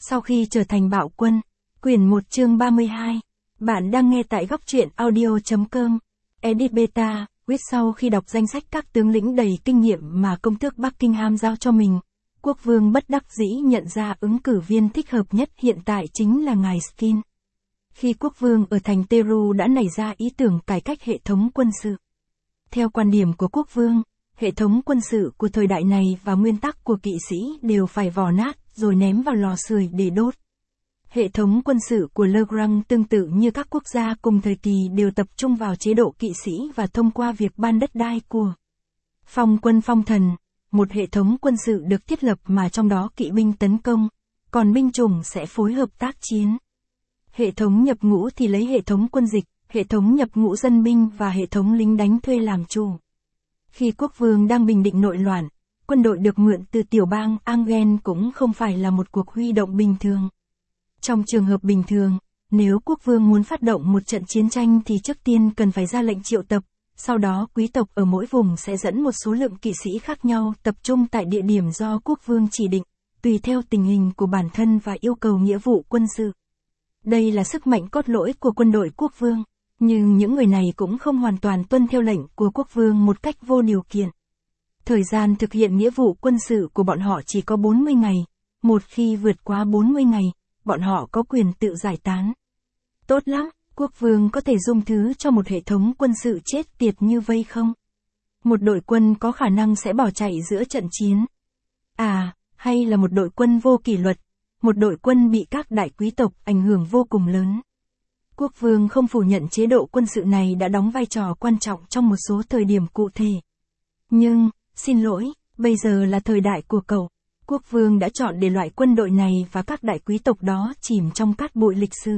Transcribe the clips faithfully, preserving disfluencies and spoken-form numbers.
Sau khi trở thành bạo quân, quyển một chương ba mươi hai, bạn đang nghe tại góc truyện audio.com, edit beta, viết sau khi đọc danh sách các tướng lĩnh đầy kinh nghiệm mà công tước Buckingham giao cho mình, quốc vương bất đắc dĩ nhận ra ứng cử viên thích hợp nhất hiện tại chính là ngài Skin. Khi quốc vương ở thành Teru đã nảy ra ý tưởng cải cách hệ thống quân sự. Theo quan điểm của quốc vương, hệ thống quân sự của thời đại này và nguyên tắc của kỵ sĩ đều phải vò nát rồi ném vào lò sưởi để đốt. Hệ thống quân sự của Le Grand tương tự như các quốc gia cùng thời kỳ đều tập trung vào chế độ kỵ sĩ và thông qua việc ban đất đai của phong quân phong thần, một hệ thống quân sự được thiết lập mà trong đó kỵ binh tấn công, còn binh chủng sẽ phối hợp tác chiến. Hệ thống nhập ngũ thì lấy hệ thống quân dịch, hệ thống nhập ngũ dân binh và hệ thống lính đánh thuê làm chủ. Khi quốc vương đang bình định nội loạn, quân đội được mượn từ tiểu bang Anglen cũng không phải là một cuộc huy động bình thường. Trong trường hợp bình thường, nếu quốc vương muốn phát động một trận chiến tranh thì trước tiên cần phải ra lệnh triệu tập, sau đó quý tộc ở mỗi vùng sẽ dẫn một số lượng kỵ sĩ khác nhau tập trung tại địa điểm do quốc vương chỉ định, tùy theo tình hình của bản thân và yêu cầu nghĩa vụ quân sự. Đây là sức mạnh cốt lõi của quân đội quốc vương, nhưng những người này cũng không hoàn toàn tuân theo lệnh của quốc vương một cách vô điều kiện. Thời gian thực hiện nghĩa vụ quân sự của bọn họ chỉ có bốn mươi ngày, một khi vượt quá bốn mươi ngày, bọn họ có quyền tự giải tán. Tốt lắm, quốc vương có thể dung thứ cho một hệ thống quân sự chết tiệt như vây không? Một đội quân có khả năng sẽ bỏ chạy giữa trận chiến. À, hay là một đội quân vô kỷ luật, một đội quân bị các đại quý tộc ảnh hưởng vô cùng lớn. Quốc vương không phủ nhận chế độ quân sự này đã đóng vai trò quan trọng trong một số thời điểm cụ thể. Nhưng, xin lỗi, bây giờ là thời đại của cậu. Quốc vương đã chọn để loại quân đội này và các đại quý tộc đó chìm trong cát bụi lịch sử.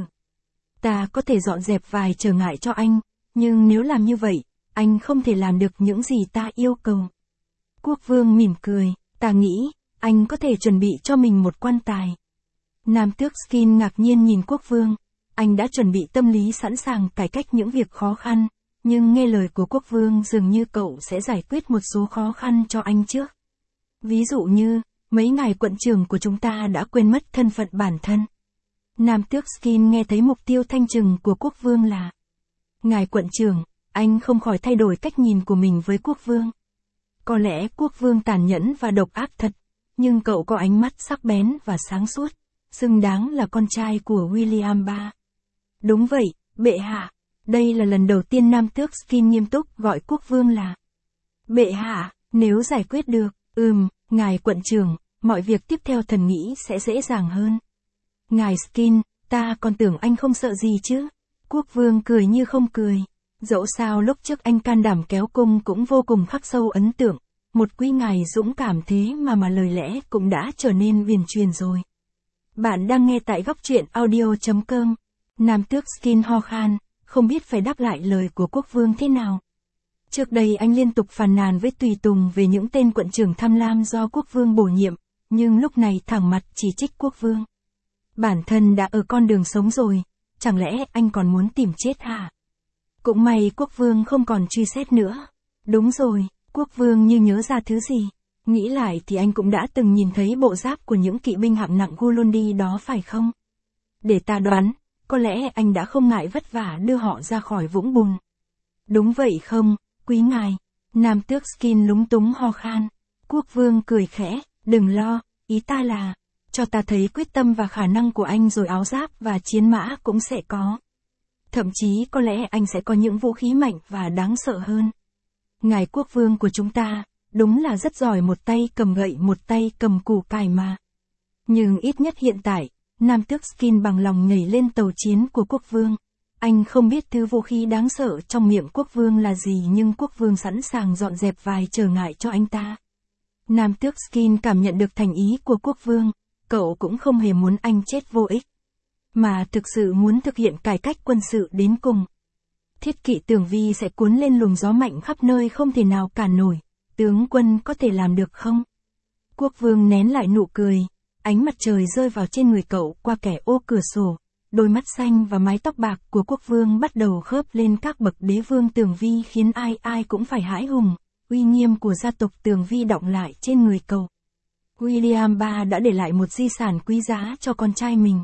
Ta có thể dọn dẹp vài trở ngại cho anh, nhưng nếu làm như vậy, anh không thể làm được những gì ta yêu cầu. Quốc vương mỉm cười, ta nghĩ, anh có thể chuẩn bị cho mình một quan tài. Nam tước Skin ngạc nhiên nhìn quốc vương, anh đã chuẩn bị tâm lý sẵn sàng cải cách những việc khó khăn, nhưng nghe lời của quốc vương dường như cậu sẽ giải quyết một số khó khăn cho anh trước. Ví dụ như, mấy ngài quận trưởng của chúng ta đã quên mất thân phận bản thân. Nam tước Skin nghe thấy mục tiêu thanh trừng của quốc vương là ngài quận trưởng, anh không khỏi thay đổi cách nhìn của mình với quốc vương. Có lẽ quốc vương tàn nhẫn và độc ác thật, nhưng cậu có ánh mắt sắc bén và sáng suốt, xứng đáng là con trai của William đệ tam. Đúng vậy, bệ hạ. Đây là lần đầu tiên Nam tước Skin nghiêm túc gọi quốc vương là bệ hạ, nếu giải quyết được, ừm, ngài quận trưởng, mọi việc tiếp theo thần nghĩ sẽ dễ dàng hơn. Ngài Skin, ta còn tưởng anh không sợ gì chứ. Quốc vương cười như không cười. Dẫu sao lúc trước anh can đảm kéo cung cũng vô cùng khắc sâu ấn tượng. Một quý ngài dũng cảm thế mà mà lời lẽ cũng đã trở nên huyền truyền rồi. Bạn đang nghe tại góc truyện audio.com. Nam tước Skin ho khan, không biết phải đáp lại lời của quốc vương thế nào. Trước đây anh liên tục phàn nàn với tùy tùng về những tên quận trưởng tham lam do quốc vương bổ nhiệm, nhưng lúc này thẳng mặt chỉ trích quốc vương. Bản thân đã ở con đường sống rồi, chẳng lẽ anh còn muốn tìm chết hả? Cũng may quốc vương không còn truy xét nữa. Đúng rồi, quốc vương như nhớ ra thứ gì. Nghĩ lại thì anh cũng đã từng nhìn thấy bộ giáp của những kỵ binh hạng nặng Gulundi đó phải không? Để ta đoán, có lẽ anh đã không ngại vất vả đưa họ ra khỏi vũng bùn. Đúng vậy không, quý ngài? Nam tước Skin lúng túng ho khan. Quốc vương cười khẽ, đừng lo, ý ta là, cho ta thấy quyết tâm và khả năng của anh rồi áo giáp và chiến mã cũng sẽ có. Thậm chí có lẽ anh sẽ có những vũ khí mạnh và đáng sợ hơn. Ngài quốc vương của chúng ta, đúng là rất giỏi một tay cầm gậy một tay cầm củ cải mà. Nhưng ít nhất hiện tại, Nam tước Skin bằng lòng nhảy lên tàu chiến của quốc vương. Anh không biết thứ vũ khí đáng sợ trong miệng quốc vương là gì nhưng quốc vương sẵn sàng dọn dẹp vài trở ngại cho anh ta. Nam tước Skin cảm nhận được thành ý của quốc vương, cậu cũng không hề muốn anh chết vô ích, mà thực sự muốn thực hiện cải cách quân sự đến cùng. Thiết kỵ Tường Vi sẽ cuốn lên luồng gió mạnh khắp nơi không thể nào cản nổi, tướng quân có thể làm được không? Quốc vương nén lại nụ cười, ánh mặt trời rơi vào trên người cậu qua kẻ ô cửa sổ, đôi mắt xanh và mái tóc bạc của quốc vương bắt đầu khớp lên các bậc đế vương Tường Vi khiến ai ai cũng phải hãi hùng, uy nghiêm của gia tộc Tường Vi đọng lại trên người cậu. William đệ nhị đã để lại một di sản quý giá cho con trai mình.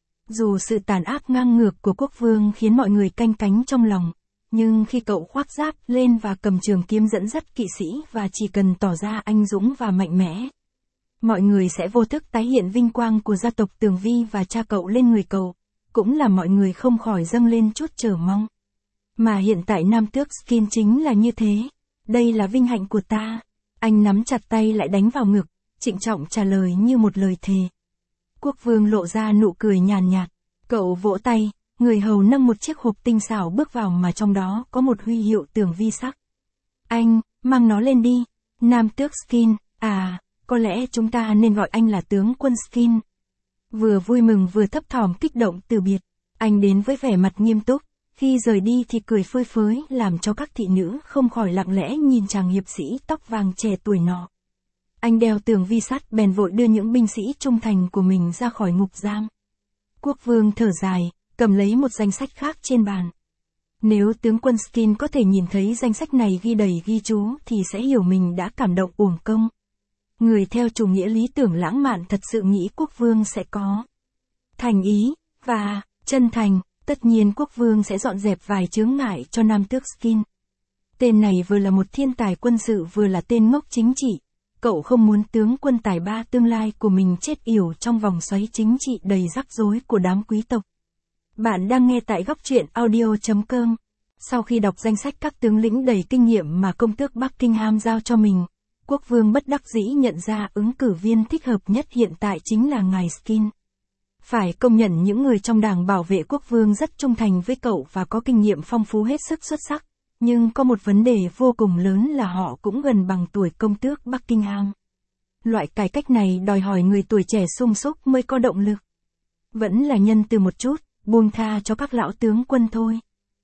Dù sự tàn ác ngang ngược của quốc vương khiến mọi người canh cánh trong lòng, nhưng khi cậu khoác giáp lên và cầm trường kiếm dẫn dắt kỵ sĩ và chỉ cần tỏ ra anh dũng và mạnh mẽ, mọi người sẽ vô thức tái hiện vinh quang của gia tộc Tường Vi và cha cậu lên người cậu, cũng là mọi người không khỏi dâng lên chút chờ mong. Mà hiện tại nam tước Skin chính là như thế. Đây là vinh hạnh của ta. Anh nắm chặt tay lại đánh vào ngực, trịnh trọng trả lời như một lời thề. Quốc vương lộ ra nụ cười nhàn nhạt. Cậu vỗ tay, người hầu nâng một chiếc hộp tinh xảo bước vào mà trong đó có một huy hiệu Tường Vi sắc. Anh, mang nó lên đi. Nam tước Skin, à, có lẽ chúng ta nên gọi anh là tướng quân Skin. Vừa vui mừng vừa thấp thỏm kích động từ biệt, anh đến với vẻ mặt nghiêm túc, khi rời đi thì cười phơi phới làm cho các thị nữ không khỏi lặng lẽ nhìn chàng hiệp sĩ tóc vàng trẻ tuổi nọ. Anh đeo Tường Vi sắt bèn vội đưa những binh sĩ trung thành của mình ra khỏi ngục giam. Quốc vương thở dài, cầm lấy một danh sách khác trên bàn. Nếu tướng quân Skin có thể nhìn thấy danh sách này ghi đầy ghi chú thì sẽ hiểu mình đã cảm động uổng công. Người theo chủ nghĩa lý tưởng lãng mạn thật sự nghĩ quốc vương sẽ có thành ý, và chân thành, tất nhiên quốc vương sẽ dọn dẹp vài chướng ngại cho nam tước Skin. Tên này vừa là một thiên tài quân sự vừa là tên ngốc chính trị. Cậu không muốn tướng quân tài ba tương lai của mình chết yểu trong vòng xoáy chính trị đầy rắc rối của đám quý tộc. Bạn đang nghe tại góc truyện audio chấm com. Sau khi đọc danh sách các tướng lĩnh đầy kinh nghiệm mà công tước Buckingham giao cho mình, quốc vương bất đắc dĩ nhận ra ứng cử viên thích hợp nhất hiện tại chính là ngài Skin. Phải công nhận những người trong đảng bảo vệ quốc vương rất trung thành với cậu và có kinh nghiệm phong phú hết sức xuất sắc. Nhưng có một vấn đề vô cùng lớn là họ cũng gần bằng tuổi công tước Buckingham. Loại cải cách này đòi hỏi người tuổi trẻ sung súc mới có động lực. Vẫn là nhân từ một chút, buông tha cho các lão tướng quân thôi.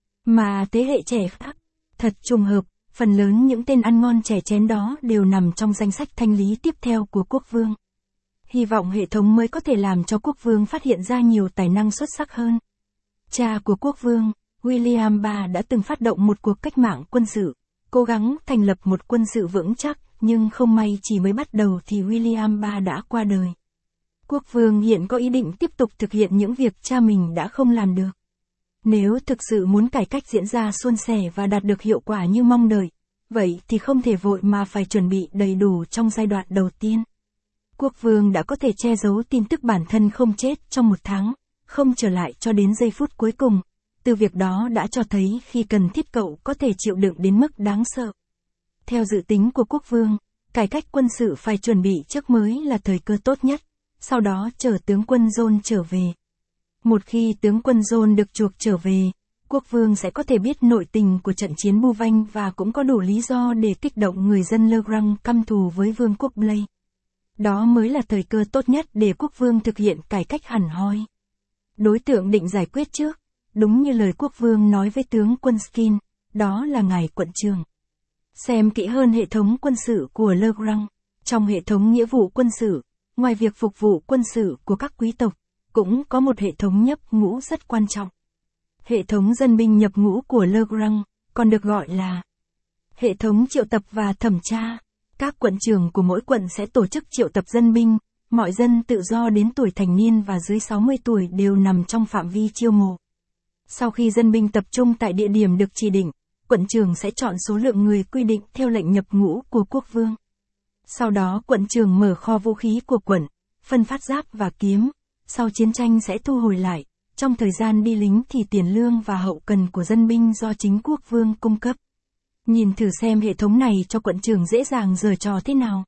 Mà thế hệ trẻ khác, thật trùng hợp, phần lớn những tên ăn ngon trẻ chén đó đều nằm trong danh sách thanh lý tiếp theo của quốc vương. Hy vọng hệ thống mới có thể làm cho quốc vương phát hiện ra nhiều tài năng xuất sắc hơn. Cha của quốc vương, William đệ nhị đã từng phát động một cuộc cách mạng quân sự, cố gắng thành lập một quân sự vững chắc, nhưng không may chỉ mới bắt đầu thì William đệ nhị đã qua đời. Quốc vương hiện có ý định tiếp tục thực hiện những việc cha mình đã không làm được. Nếu thực sự muốn cải cách diễn ra suôn sẻ và đạt được hiệu quả như mong đợi, vậy thì không thể vội mà phải chuẩn bị đầy đủ trong giai đoạn đầu tiên. Quốc vương đã có thể che giấu tin tức bản thân không chết trong một tháng, không trở lại cho đến giây phút cuối cùng. Từ việc đó đã cho thấy khi cần thiết cậu có thể chịu đựng đến mức đáng sợ. Theo dự tính của quốc vương, cải cách quân sự phải chuẩn bị trước mới là thời cơ tốt nhất, sau đó chờ tướng quân John trở về. Một khi tướng quân John được chuộc trở về, quốc vương sẽ có thể biết nội tình của trận chiến Bu Vanh và cũng có đủ lý do để kích động người dân Le Grand căm thù với vương quốc Blay. Đó mới là thời cơ tốt nhất để quốc vương thực hiện cải cách hẳn hoi. Đối tượng định giải quyết trước, đúng như lời quốc vương nói với tướng quân Skin, đó là ngài quận trưởng. Xem kỹ hơn hệ thống quân sự của Le Grand. Trong hệ thống nghĩa vụ quân sự, ngoài việc phục vụ quân sự của các quý tộc, cũng có một hệ thống nhập ngũ rất quan trọng. Hệ thống dân binh nhập ngũ của Le Grand, còn được gọi là hệ thống triệu tập và thẩm tra. Các quận trưởng của mỗi quận sẽ tổ chức triệu tập dân binh, mọi dân tự do đến tuổi thành niên và dưới sáu mươi tuổi đều nằm trong phạm vi chiêu mộ. Sau khi dân binh tập trung tại địa điểm được chỉ định, quận trưởng sẽ chọn số lượng người quy định theo lệnh nhập ngũ của quốc vương. Sau đó quận trưởng mở kho vũ khí của quận, phân phát giáp và kiếm, sau chiến tranh sẽ thu hồi lại, trong thời gian đi lính thì tiền lương và hậu cần của dân binh do chính quốc vương cung cấp. Nhìn thử xem hệ thống này cho quận trưởng dễ dàng giở trò thế nào.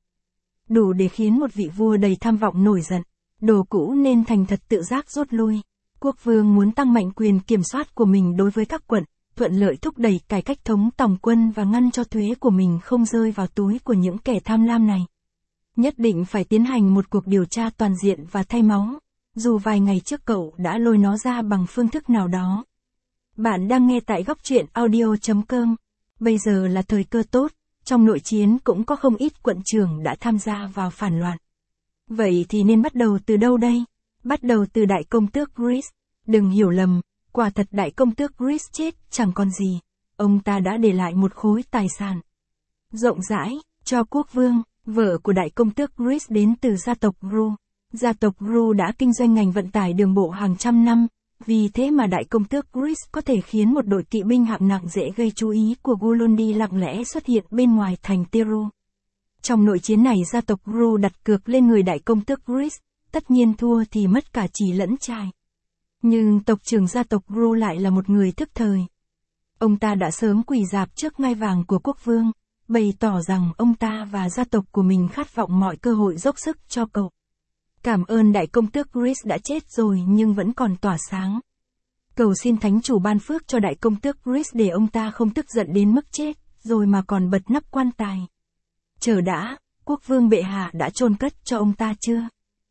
Đủ để khiến một vị vua đầy tham vọng nổi giận, đồ cũ nên thành thật tự giác rút lui. Quốc vương muốn tăng mạnh quyền kiểm soát của mình đối với các quận, thuận lợi thúc đẩy cải cách thống tổng quân và ngăn cho thuế của mình không rơi vào túi của những kẻ tham lam này. Nhất định phải tiến hành một cuộc điều tra toàn diện và thay máu, dù vài ngày trước cậu đã lôi nó ra bằng phương thức nào đó. Bạn đang nghe tại góc truyện audio chấm com. Bây giờ là thời cơ tốt, trong nội chiến cũng có không ít quận trưởng đã tham gia vào phản loạn. Vậy thì nên bắt đầu từ đâu đây? Bắt đầu từ đại công tước Chris. Đừng hiểu lầm, quả thật đại công tước Chris chết chẳng còn gì. Ông ta đã để lại một khối tài sản rộng rãi cho quốc vương. Vợ của đại công tước Chris đến từ gia tộc Gru. Gia tộc Gru đã kinh doanh ngành vận tải đường bộ hàng trăm năm, vì thế mà đại công tước Chris có thể khiến một đội kỵ binh hạng nặng dễ gây chú ý của Gulundi lặng lẽ xuất hiện bên ngoài thành Teru. Trong nội chiến này gia tộc Gru đặt cược lên người đại công tước Chris, tất nhiên thua thì mất cả chỉ lẫn trai. Nhưng tộc trưởng gia tộc Gru lại là một người thức thời. Ông ta đã sớm quỳ rạp trước ngai vàng của quốc vương, bày tỏ rằng ông ta và gia tộc của mình khát vọng mọi cơ hội dốc sức cho cậu. Cảm ơn đại công tước Chris đã chết rồi nhưng vẫn còn tỏa sáng. Cầu xin thánh chủ ban phước cho đại công tước Chris để ông ta không tức giận đến mức chết, rồi mà còn bật nắp quan tài. Chờ đã, quốc vương bệ hạ đã chôn cất cho ông ta chưa?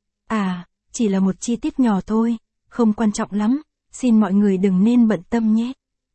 À, chỉ là một chi tiết nhỏ thôi, không quan trọng lắm, xin mọi người đừng nên bận tâm nhé.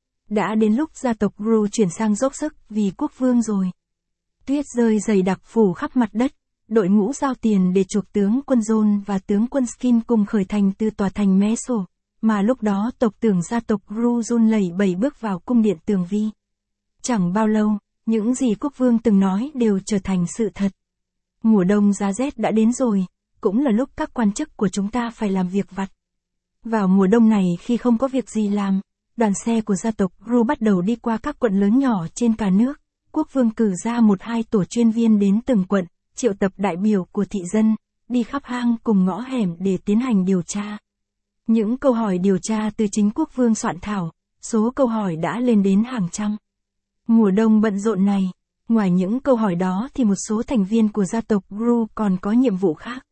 Đã đến lúc gia tộc Gru chuyển sang dốc sức vì quốc vương rồi. Tuyết rơi dày đặc phủ khắp mặt đất, đội ngũ giao tiền để chuộc tướng quân John và tướng quân Skin cùng khởi thành từ tòa thành Meso, mà lúc đó tộc trưởng gia tộc Gru run lẩy bẩy bước vào cung điện tường vi. Chẳng bao lâu, những gì quốc vương từng nói đều trở thành sự thật. Mùa đông giá rét đã đến rồi, cũng là lúc các quan chức của chúng ta phải làm việc vặt. Vào mùa đông này khi không có việc gì làm, đoàn xe của gia tộc Gru bắt đầu đi qua các quận lớn nhỏ trên cả nước. Quốc vương cử ra một hai tổ chuyên viên đến từng quận, triệu tập đại biểu của thị dân, đi khắp hang cùng ngõ hẻm để tiến hành điều tra. Những câu hỏi điều tra từ chính quốc vương soạn thảo, số câu hỏi đã lên đến hàng trăm. Mùa đông bận rộn này, ngoài những câu hỏi đó thì một số thành viên của gia tộc Gru còn có nhiệm vụ khác.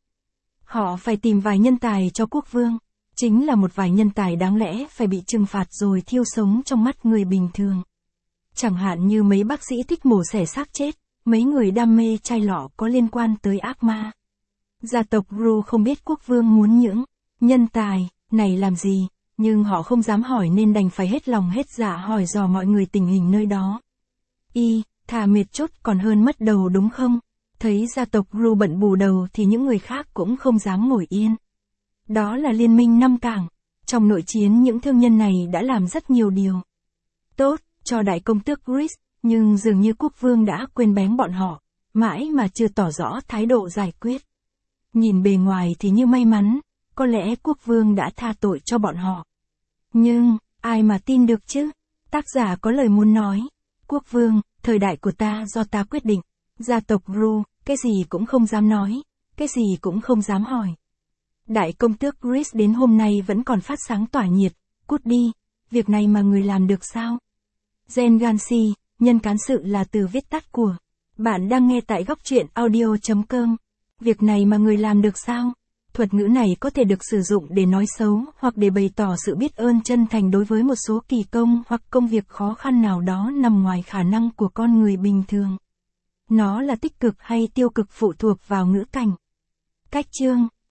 Họ phải tìm vài nhân tài cho quốc vương, chính là một vài nhân tài đáng lẽ phải bị trừng phạt rồi thiêu sống trong mắt người bình thường. Chẳng hạn như mấy bác sĩ thích mổ xẻ xác chết, mấy người đam mê chai lọ có liên quan tới ác ma. Gia tộc Gru không biết quốc vương muốn những nhân tài này làm gì, nhưng họ không dám hỏi nên đành phải hết lòng hết dạ hỏi dò mọi người tình hình nơi đó. Y, thà mệt chốt còn hơn mất đầu đúng không? Thấy gia tộc Gru bận bù đầu thì những người khác cũng không dám ngồi yên. Đó là liên minh năm cảng. Trong nội chiến những thương nhân này đã làm rất nhiều điều tốt cho đại công tước Chris, nhưng dường như quốc vương đã quên bén bọn họ, mãi mà chưa tỏ rõ thái độ giải quyết. Nhìn bề ngoài thì như may mắn, có lẽ quốc vương đã tha tội cho bọn họ. Nhưng, ai mà tin được chứ? Tác giả có lời muốn nói. Quốc vương, thời đại của ta do ta quyết định. Gia tộc Gru, cái gì cũng không dám nói, cái gì cũng không dám hỏi. Đại công tước Chris đến hôm nay vẫn còn phát sáng tỏa nhiệt, cút đi, việc này mà người làm được sao? Gen Gansi, nhân cán sự là từ viết tắt của. Bạn đang nghe tại góc truyện audio chấm com. Việc này mà người làm được sao? Thuật ngữ này có thể được sử dụng để nói xấu hoặc để bày tỏ sự biết ơn chân thành đối với một số kỳ công hoặc công việc khó khăn nào đó nằm ngoài khả năng của con người bình thường. Nó là tích cực hay tiêu cực phụ thuộc vào ngữ cảnh. Cách chương